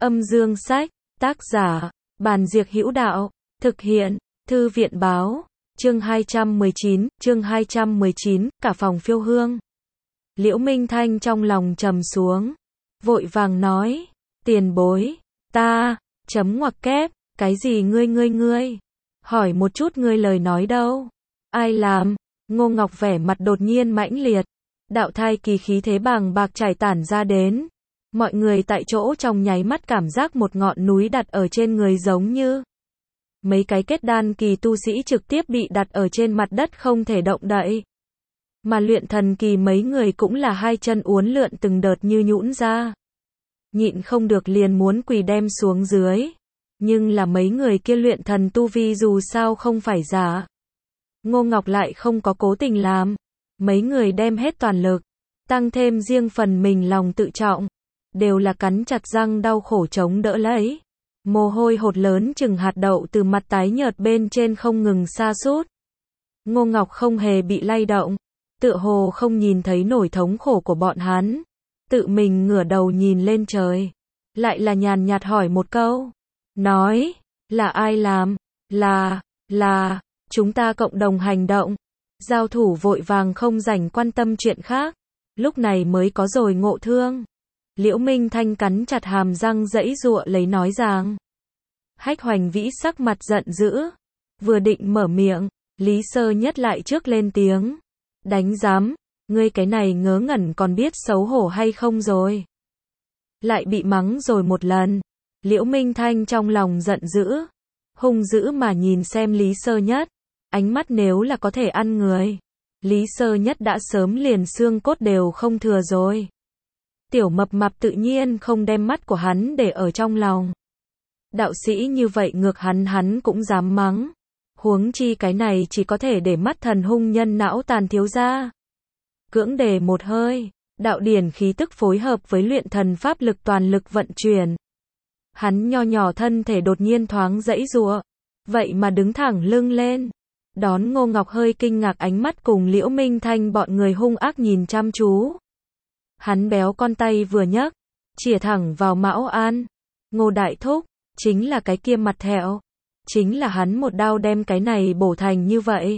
Âm dương sách, tác giả, Bàn Diệc Hữu Đạo, thực hiện, Thư viện Báo, chương 219, cả phòng phiêu hương. Liễu Minh Thanh trong lòng trầm xuống, vội vàng nói, tiền bối, ta, chấm ngoặc kép, cái gì ngươi, hỏi một chút ngươi lời nói đâu, ai làm, Ngô Ngọc vẻ mặt đột nhiên mãnh liệt, đạo thai kỳ khí thế bàng bạc trải tản ra đến. Mọi người tại chỗ trong nháy mắt cảm giác một ngọn núi đặt ở trên người giống như mấy cái kết đan kỳ tu sĩ trực tiếp bị đặt ở trên mặt đất không thể động đậy. Mà luyện thần kỳ mấy người cũng là hai chân uốn lượn từng đợt như nhũn ra. Nhịn không được liền muốn quỳ đem xuống dưới. Nhưng là mấy người kia luyện thần tu vi dù sao không phải giả. Ngô Ngọc lại không có cố tình làm. Mấy người đem hết toàn lực. Tăng thêm riêng phần mình lòng tự trọng. Đều là cắn chặt răng đau khổ chống đỡ lấy. Mồ hôi hột lớn chừng hạt đậu từ mặt tái nhợt bên trên không ngừng sa sút. Ngô Ngọc không hề bị lay động. Tựa hồ không nhìn thấy nỗi thống khổ của bọn hắn. Tự mình ngửa đầu nhìn lên trời. Lại là nhàn nhạt hỏi một câu. Nói, là ai làm? Là, chúng ta cộng đồng hành động. Giao thủ vội vàng không rảnh quan tâm chuyện khác. Lúc này mới có rồi ngộ thương. Liễu Minh Thanh cắn chặt hàm răng giãy giụa lấy nói rằng. Hách Hoành Vĩ sắc mặt giận dữ. Vừa định mở miệng, Lý Sơ Nhất lại trước lên tiếng. Đánh giám, ngươi cái này ngớ ngẩn còn biết xấu hổ hay không rồi. Lại bị mắng rồi một lần. Liễu Minh Thanh trong lòng giận dữ. Hung dữ mà nhìn xem Lý Sơ Nhất. Ánh mắt nếu là có thể ăn người. Lý Sơ Nhất đã sớm liền xương cốt đều không thừa rồi. Tiểu mập mạp tự nhiên không đem mắt của hắn để ở trong lòng. Đạo sĩ như vậy ngược hắn cũng dám mắng. Huống chi cái này chỉ có thể để mắt thần hung nhân não tàn thiếu gia. Cưỡng đề một hơi, đạo điển khí tức phối hợp với luyện thần pháp lực toàn lực vận chuyển. Hắn nho nhỏ thân thể đột nhiên thoáng giãy giụa, vậy mà đứng thẳng lưng lên. Đón Ngô Ngọc hơi kinh ngạc ánh mắt cùng Liễu Minh Thanh bọn người hung ác nhìn chăm chú. Hắn béo con tay vừa nhấc, chĩa thẳng vào Mão An. Ngô Đại Thúc, chính là cái kia mặt thẹo. Chính là hắn một đao đem cái này bổ thành như vậy.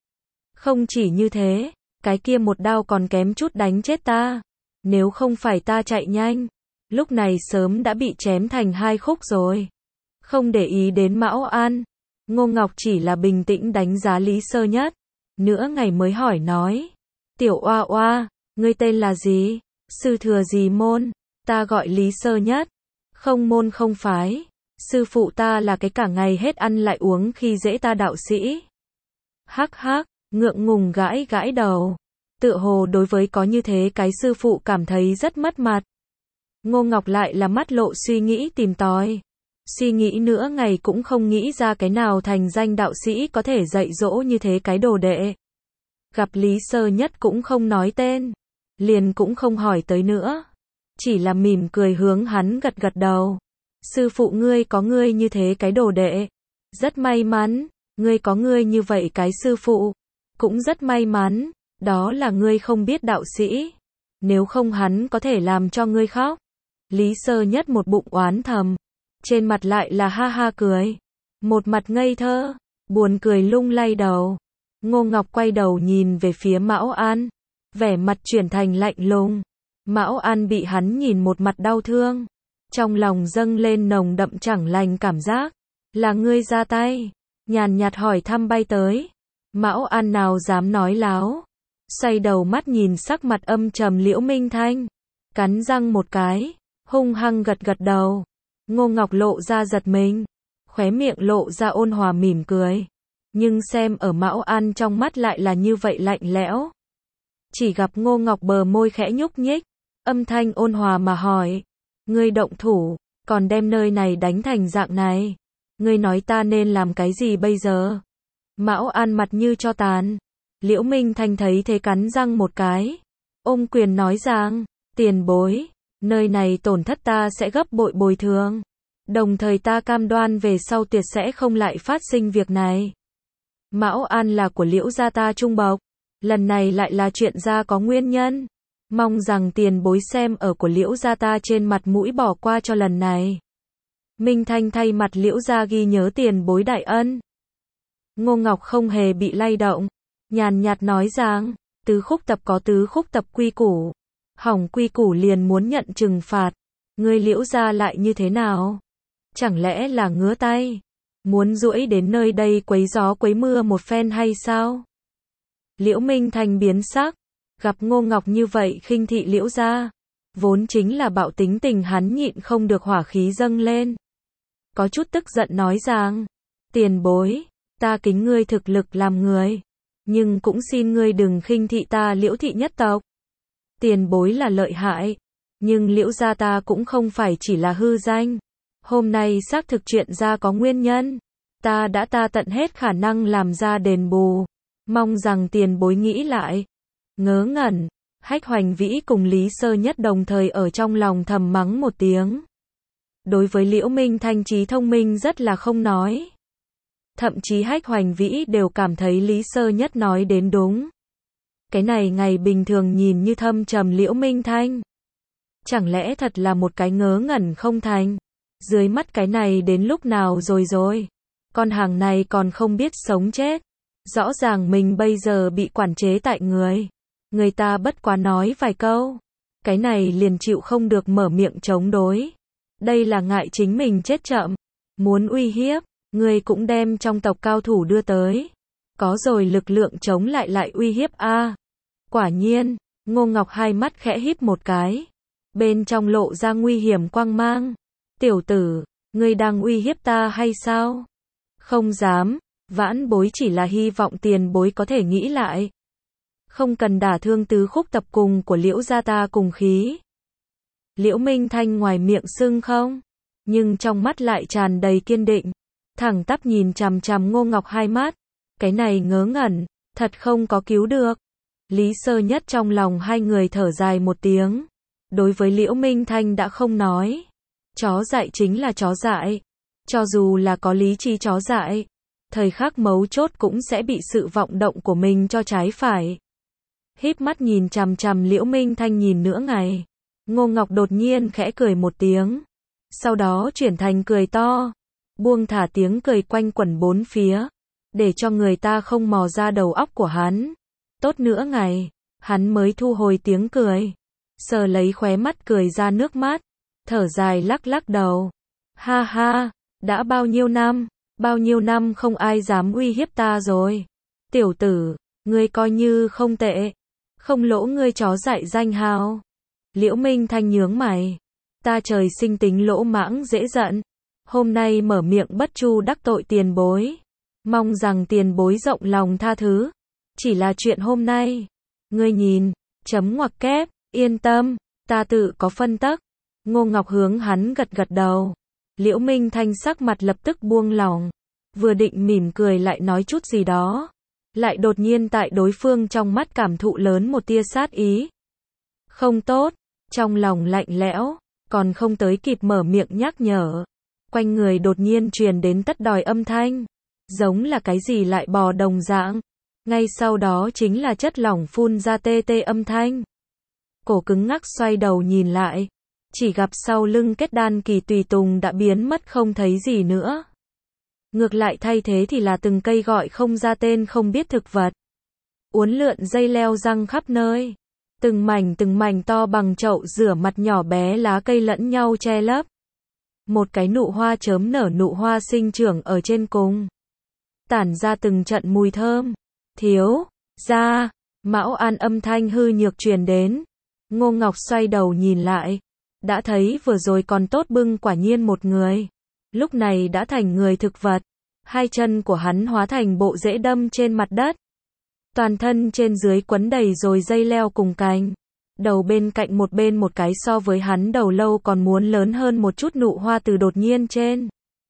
Không chỉ như thế, cái kia một đao còn kém chút đánh chết ta. Nếu không phải ta chạy nhanh, lúc này sớm đã bị chém thành hai khúc rồi. Không để ý đến Mão An, Ngô Ngọc chỉ là bình tĩnh đánh giá Lý Sơ Nhất. Nửa ngày mới hỏi nói. Tiểu oa oa, ngươi tên là gì? Sư thừa gì môn? Ta gọi Lý Sơ Nhất. Không môn không phái. Sư phụ ta là cái cả ngày hết ăn lại uống khi dễ ta đạo sĩ. Hắc hắc, ngượng ngùng gãi đầu. Tựa hồ đối với có như thế cái sư phụ cảm thấy rất mất mặt. Ngô Ngọc lại là mắt lộ suy nghĩ tìm tòi. Suy nghĩ nửa ngày cũng không nghĩ ra cái nào thành danh đạo sĩ có thể dạy dỗ như thế cái đồ đệ. Gặp Lý Sơ Nhất cũng không nói tên. Liền cũng không hỏi tới nữa. Chỉ là mỉm cười hướng hắn gật đầu. Sư phụ ngươi có ngươi như thế cái đồ đệ. Rất may mắn, ngươi có ngươi như vậy cái sư phụ. Cũng rất may mắn, đó là ngươi không biết đạo sĩ. Nếu không hắn có thể làm cho ngươi khóc. Lý Sơ Nhất một bụng oán thầm. Trên mặt lại là ha ha cười. Một mặt ngây thơ, buồn cười lung lay đầu. Ngô Ngọc quay đầu nhìn về phía Mão An. Vẻ mặt chuyển thành lạnh lùng. Mão An bị hắn nhìn một mặt đau thương. Trong lòng dâng lên nồng đậm chẳng lành cảm giác. Là ngươi ra tay. Nhàn nhạt hỏi thăm bay tới. Mão An nào dám nói láo. Xoay đầu mắt nhìn sắc mặt âm trầm Liễu Minh Thanh. Cắn răng một cái. Hung hăng gật đầu. Ngô Ngọc lộ ra giật mình. Khóe miệng lộ ra ôn hòa mỉm cười. Nhưng xem ở Mão An trong mắt lại là như vậy lạnh lẽo. Chỉ gặp Ngô Ngọc bờ môi khẽ nhúc nhích. Âm thanh ôn hòa mà hỏi. Ngươi động thủ, còn đem nơi này đánh thành dạng này. Ngươi nói ta nên làm cái gì bây giờ? Mão An mặt như cho tàn. Liễu Minh Thanh thấy thế cắn răng một cái. Ôm quyền nói rằng, tiền bối, nơi này tổn thất ta sẽ gấp bội bồi thường. Đồng thời ta cam đoan về sau tuyệt sẽ không lại phát sinh việc này. Mão An là của Liễu gia ta trung bộc. Lần này lại là chuyện ra có nguyên nhân. Mong rằng tiền bối xem ở của Liễu gia ta trên mặt mũi bỏ qua cho lần này. Minh Thanh thay mặt Liễu gia ghi nhớ tiền bối đại ân. Ngô Ngọc không hề bị lay động, nhàn nhạt nói rằng, tứ khúc tập có tứ khúc tập quy củ, hỏng quy củ liền muốn nhận trừng phạt, ngươi Liễu gia lại như thế nào? Chẳng lẽ là ngứa tay, muốn duỗi đến nơi đây quấy gió quấy mưa một phen hay sao? Liễu Minh Thanh biến sắc, gặp Ngô Ngọc như vậy khinh thị Liễu gia, vốn chính là bạo tính tình hắn nhịn không được hỏa khí dâng lên. Có chút tức giận nói rằng, tiền bối, ta kính ngươi thực lực làm người, nhưng cũng xin ngươi đừng khinh thị ta Liễu thị nhất tộc. Tiền bối là lợi hại, nhưng Liễu gia ta cũng không phải chỉ là hư danh. Hôm nay xác thực chuyện ra có nguyên nhân, ta đã tận hết khả năng làm ra đền bù, mong rằng tiền bối nghĩ lại. Ngớ ngẩn, Hách Hoành Vĩ cùng Lý Sơ Nhất đồng thời ở trong lòng thầm mắng một tiếng. Đối với Liễu Minh Thanh trí thông minh rất là không nói. Thậm chí Hách Hoành Vĩ đều cảm thấy Lý Sơ Nhất nói đến đúng. Cái này ngày bình thường nhìn như thâm trầm Liễu Minh Thanh, chẳng lẽ thật là một cái ngớ ngẩn không thành? Dưới mắt cái này đến lúc nào rồi? Con hàng này còn không biết sống chết. Rõ ràng mình bây giờ bị quản chế tại người ta bất quá nói vài câu, cái này liền chịu không được mở miệng chống đối. Đây là ngại chính mình chết chậm, muốn uy hiếp, người cũng đem trong tộc cao thủ đưa tới. Có rồi lực lượng chống lại uy hiếp a. Quả nhiên, Ngô Ngọc hai mắt khẽ híp một cái, bên trong lộ ra nguy hiểm quang mang. Tiểu tử, ngươi đang uy hiếp ta hay sao? Không dám, vãn bối chỉ là hy vọng tiền bối có thể nghĩ lại. Không cần đả thương tứ khúc tập cùng của Liễu gia ta cùng khí. Liễu Minh Thanh ngoài miệng sưng không, nhưng trong mắt lại tràn đầy kiên định, thẳng tắp nhìn chằm chằm Ngô Ngọc hai mắt. Cái này ngớ ngẩn, thật không có cứu được. Lý Sơ Nhất trong lòng hai người thở dài một tiếng. Đối với Liễu Minh Thanh đã không nói. Chó dại chính là chó dại. Cho dù là có lý trí chó dại, thời khắc mấu chốt cũng sẽ bị sự vọng động của mình cho trái phải. Híp mắt nhìn chằm chằm Liễu Minh Thanh nhìn nửa ngày. Ngô Ngọc đột nhiên khẽ cười một tiếng. Sau đó chuyển thành cười to. Buông thả tiếng cười quanh quẩn bốn phía, để cho người ta không mò ra đầu óc của hắn. Tốt nửa ngày, hắn mới thu hồi tiếng cười. Sờ lấy khóe mắt cười ra nước mắt. Thở dài lắc đầu. Ha ha, đã bao nhiêu năm không ai dám uy hiếp ta rồi. Tiểu tử, ngươi coi như không tệ, không lỗ ngươi chó dại danh hào. Liễu Minh Thanh nhướng mày. Ta trời sinh tính lỗ mãng dễ giận. Hôm nay mở miệng bất chu đắc tội tiền bối. Mong rằng tiền bối rộng lòng tha thứ. Chỉ là chuyện hôm nay. Ngươi nhìn, chấm ngoặc kép, yên tâm, ta tự có phân tắc. Ngô Ngọc hướng hắn gật đầu. Liễu Minh Thanh sắc mặt lập tức buông lỏng. Vừa định mỉm cười lại nói chút gì đó. Lại đột nhiên tại đối phương trong mắt cảm thụ lớn một tia sát ý. Không tốt, trong lòng lạnh lẽo, còn không tới kịp mở miệng nhắc nhở. Quanh người đột nhiên truyền đến tất đòi âm thanh. Giống là cái gì lại bò đồng dạng. Ngay sau đó chính là chất lỏng phun ra tê tê âm thanh. Cổ cứng ngắc xoay đầu nhìn lại. Chỉ gặp sau lưng kết đan kỳ tùy tùng đã biến mất không thấy gì nữa. Ngược lại thay thế thì là từng cây gọi không ra tên không biết thực vật. Uốn lượn dây leo răng khắp nơi. Từng mảnh to bằng chậu rửa mặt nhỏ bé lá cây lẫn nhau che lấp. Một cái nụ hoa chớm nở nụ hoa sinh trưởng ở trên cùng. Tản ra từng trận mùi thơm. Thiếu gia, Mão An âm thanh hư nhược truyền đến. Ngô Ngọc xoay đầu nhìn lại. Đã thấy vừa rồi còn tốt bưng quả nhiên một người. Lúc này đã thành người thực vật. Hai chân của hắn hóa thành bộ rễ đâm trên mặt đất. Toàn thân trên dưới quấn đầy rồi dây leo cùng cành. Đầu bên cạnh một cái so với hắn đầu lâu còn muốn lớn hơn một chút nụ hoa từ đột nhiên trên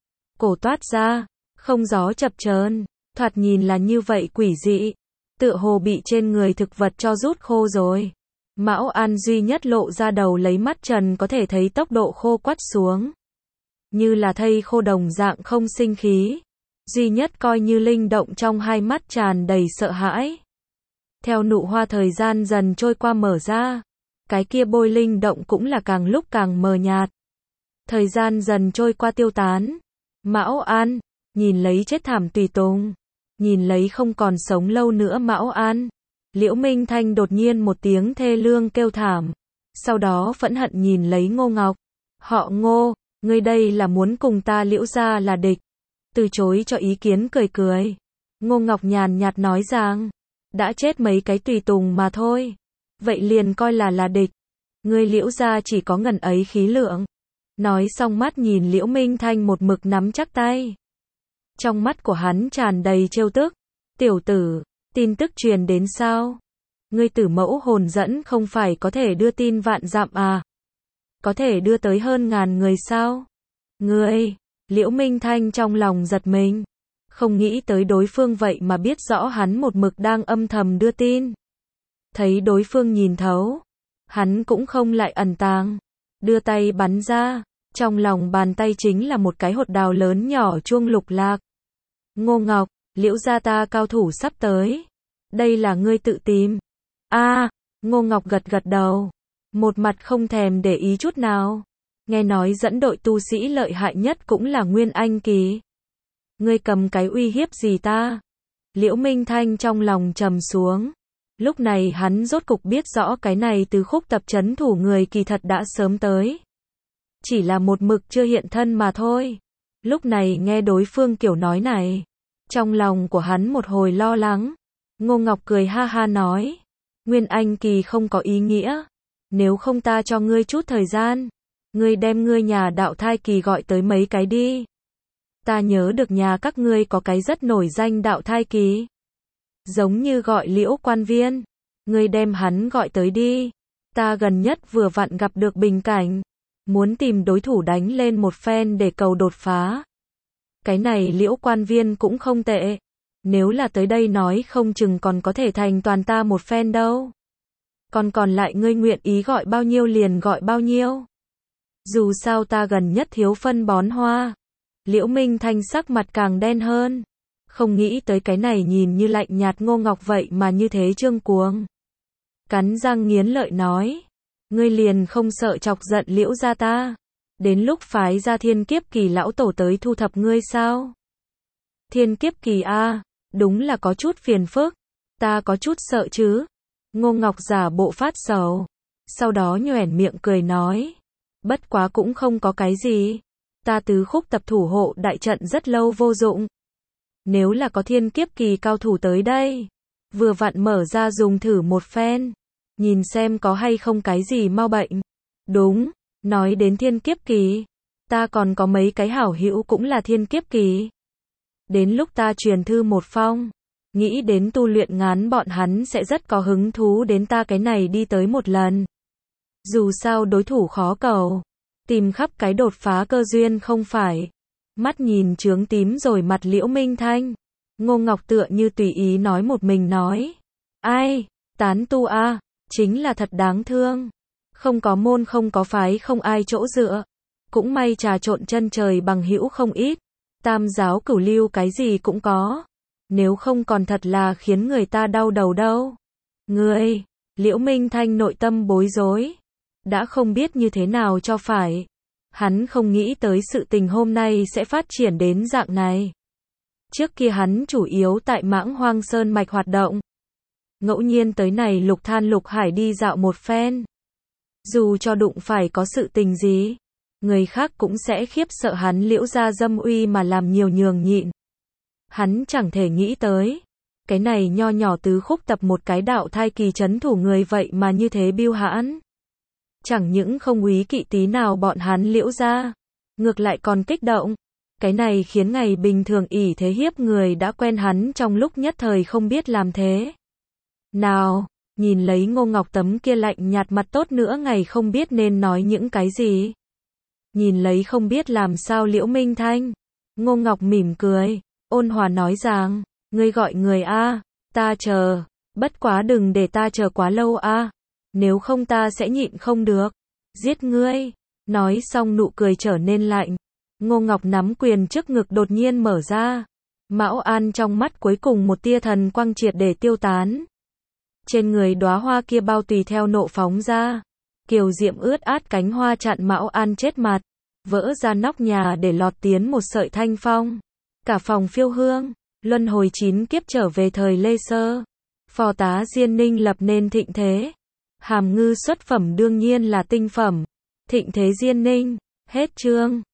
cổ toát ra, không gió chập chờn, thoạt nhìn là như vậy quỷ dị, tựa hồ bị trên người thực vật cho rút khô rồi. Mão An duy nhất lộ ra đầu lấy mắt trần có thể thấy tốc độ khô quắt xuống. Như là thây khô đồng dạng không sinh khí. Duy nhất coi như linh động trong hai mắt tràn đầy sợ hãi. Theo nụ hoa thời gian dần trôi qua mở ra, cái kia bôi linh động cũng là càng lúc càng mờ nhạt. Thời gian dần trôi qua tiêu tán. Mão An, nhìn lấy chết thảm tùy tùng, nhìn lấy không còn sống lâu nữa Mão An. Liễu Minh Thanh đột nhiên một tiếng thê lương kêu thảm. Sau đó phẫn hận nhìn lấy Ngô Ngọc. Họ Ngô, ngươi đây là muốn cùng ta Liễu gia là địch. Từ chối cho ý kiến cười cười. Ngô Ngọc nhàn nhạt nói rằng, đã chết mấy cái tùy tùng mà thôi. Vậy liền coi là địch. Ngươi Liễu gia chỉ có ngần ấy khí lượng. Nói xong mắt nhìn Liễu Minh Thanh một mực nắm chắc tay. Trong mắt của hắn tràn đầy trêu tức. Tiểu tử, tin tức truyền đến sao? Ngươi Tử Mẫu hồn dẫn không phải có thể đưa tin vạn dặm à? Có thể đưa tới hơn ngàn người sao? Ngươi, Liễu Minh Thanh trong lòng giật mình. Không nghĩ tới đối phương vậy mà biết rõ hắn một mực đang âm thầm đưa tin. Thấy đối phương nhìn thấu, hắn cũng không lại ẩn tàng. Đưa tay bắn ra, trong lòng bàn tay chính là một cái hột đào lớn nhỏ chuông lục lạc. Ngô Ngọc, Liễu gia ta cao thủ sắp tới. Đây là ngươi tự tìm. Ngô Ngọc gật gật đầu. Một mặt không thèm để ý chút nào. Nghe nói dẫn đội tu sĩ lợi hại nhất cũng là Nguyên Anh kỳ. Ngươi cầm cái uy hiếp gì ta? Liễu Minh Thanh trong lòng trầm xuống. Lúc này hắn rốt cục biết rõ cái này từ khúc tập trấn thủ người kỳ thật đã sớm tới. Chỉ là một mực chưa hiện thân mà thôi. Lúc này nghe đối phương kiểu nói này. Trong lòng của hắn một hồi lo lắng. Ngô Ngọc cười ha ha nói. Nguyên Anh kỳ không có ý nghĩa. Nếu không ta cho ngươi chút thời gian. Ngươi đem ngươi nhà đạo thai kỳ gọi tới mấy cái đi. Ta nhớ được nhà các ngươi có cái rất nổi danh đạo thai kỳ. Giống như gọi Liễu Quan Viên. Ngươi đem hắn gọi tới đi. Ta gần nhất vừa vặn gặp được bình cảnh. Muốn tìm đối thủ đánh lên một phen để cầu đột phá. Cái này Liễu Quan Viên cũng không tệ. Nếu là tới đây nói không chừng còn có thể thành toàn ta một phen đâu. Còn lại ngươi nguyện ý gọi bao nhiêu liền gọi bao nhiêu. Dù sao ta gần nhất thiếu phân bón hoa. Liễu Minh Thanh sắc mặt càng đen hơn. Không nghĩ tới cái này nhìn như lạnh nhạt Ngô Ngọc vậy mà như thế trương cuồng. Cắn răng nghiến lợi nói. Ngươi liền không sợ chọc giận Liễu gia ta. Đến lúc phái ra Thiên Kiếp Kỳ lão tổ tới thu thập ngươi sao? Thiên Kiếp Kỳ a, đúng là có chút phiền phức. Ta có chút sợ chứ. Ngô Ngọc giả bộ phát sầu. Sau đó nhoẻn miệng cười nói. Bất quá cũng không có cái gì. Ta tứ khúc tập thủ hộ đại trận rất lâu vô dụng. Nếu là có Thiên Kiếp Kỳ cao thủ tới đây. Vừa vặn mở ra dùng thử một phen. Nhìn xem có hay không cái gì mau bệnh. Đúng, nói đến Thiên Kiếp Kỳ. Ta còn có mấy cái hảo hữu cũng là Thiên Kiếp Kỳ. Đến lúc ta truyền thư một phong. Nghĩ đến tu luyện ngắn bọn hắn sẽ rất có hứng thú đến ta cái này đi tới một lần. Dù sao đối thủ khó cầu. Tìm khắp cái đột phá cơ duyên không phải. Mắt nhìn trướng tím rồi mặt Liễu Minh Thanh. Ngô Ngọc tựa như tùy ý nói một mình nói. Ai, tán tu a, chính là thật đáng thương. Không có môn không có phái không ai chỗ dựa. Cũng may trà trộn chân trời bằng hữu không ít. Tam giáo cửu lưu cái gì cũng có. Nếu không còn thật là khiến người ta đau đầu đâu. Ngươi, Liễu Minh Thanh nội tâm bối rối. Đã không biết như thế nào cho phải. Hắn không nghĩ tới sự tình hôm nay sẽ phát triển đến dạng này. Trước kia hắn chủ yếu tại Mãng Hoang Sơn mạch hoạt động. Ngẫu nhiên tới này Lục Than Lục Hải đi dạo một phen. Dù cho đụng phải có sự tình gì, người khác cũng sẽ khiếp sợ hắn Liễu gia dâm uy mà làm nhiều nhường nhịn. Hắn chẳng thể nghĩ tới. Cái này nho nhỏ tứ khúc tập một cái đạo thai kỳ trấn thủ người vậy mà như thế biêu hãn. Chẳng những không úy kỵ tí nào bọn hắn Liễu gia. Ngược lại còn kích động. Cái này khiến ngày bình thường ỷ thế hiếp người đã quen hắn trong lúc nhất thời không biết làm thế. Nào, nhìn lấy Ngô Ngọc tấm kia lạnh nhạt mặt tốt nữa ngày không biết nên nói những cái gì. Nhìn lấy không biết làm sao Liễu Minh Thanh. Ngô Ngọc mỉm cười, ôn hòa nói rằng, ngươi gọi người a, ta chờ, bất quá đừng để ta chờ quá lâu a, nếu không ta sẽ nhịn không được, giết ngươi. Nói xong nụ cười trở nên lạnh. Ngô Ngọc nắm quyền trước ngực đột nhiên mở ra. Mão An trong mắt cuối cùng một tia thần quang triệt để tiêu tán. Trên người đóa hoa kia bao tùy theo nộ phóng ra. Kiều diệm ướt át cánh hoa chặn Mão An chết mặt. vỡ ra nóc nhà để lọt tiến một sợi thanh phong. Cả phòng phiêu hương, luân hồi 9 kiếp trở về thời Lê Sơ. Phò tá Diên Ninh lập nên thịnh thế. Hàm ngư xuất phẩm đương nhiên là tinh phẩm. Thịnh thế Diên Ninh, hết chương.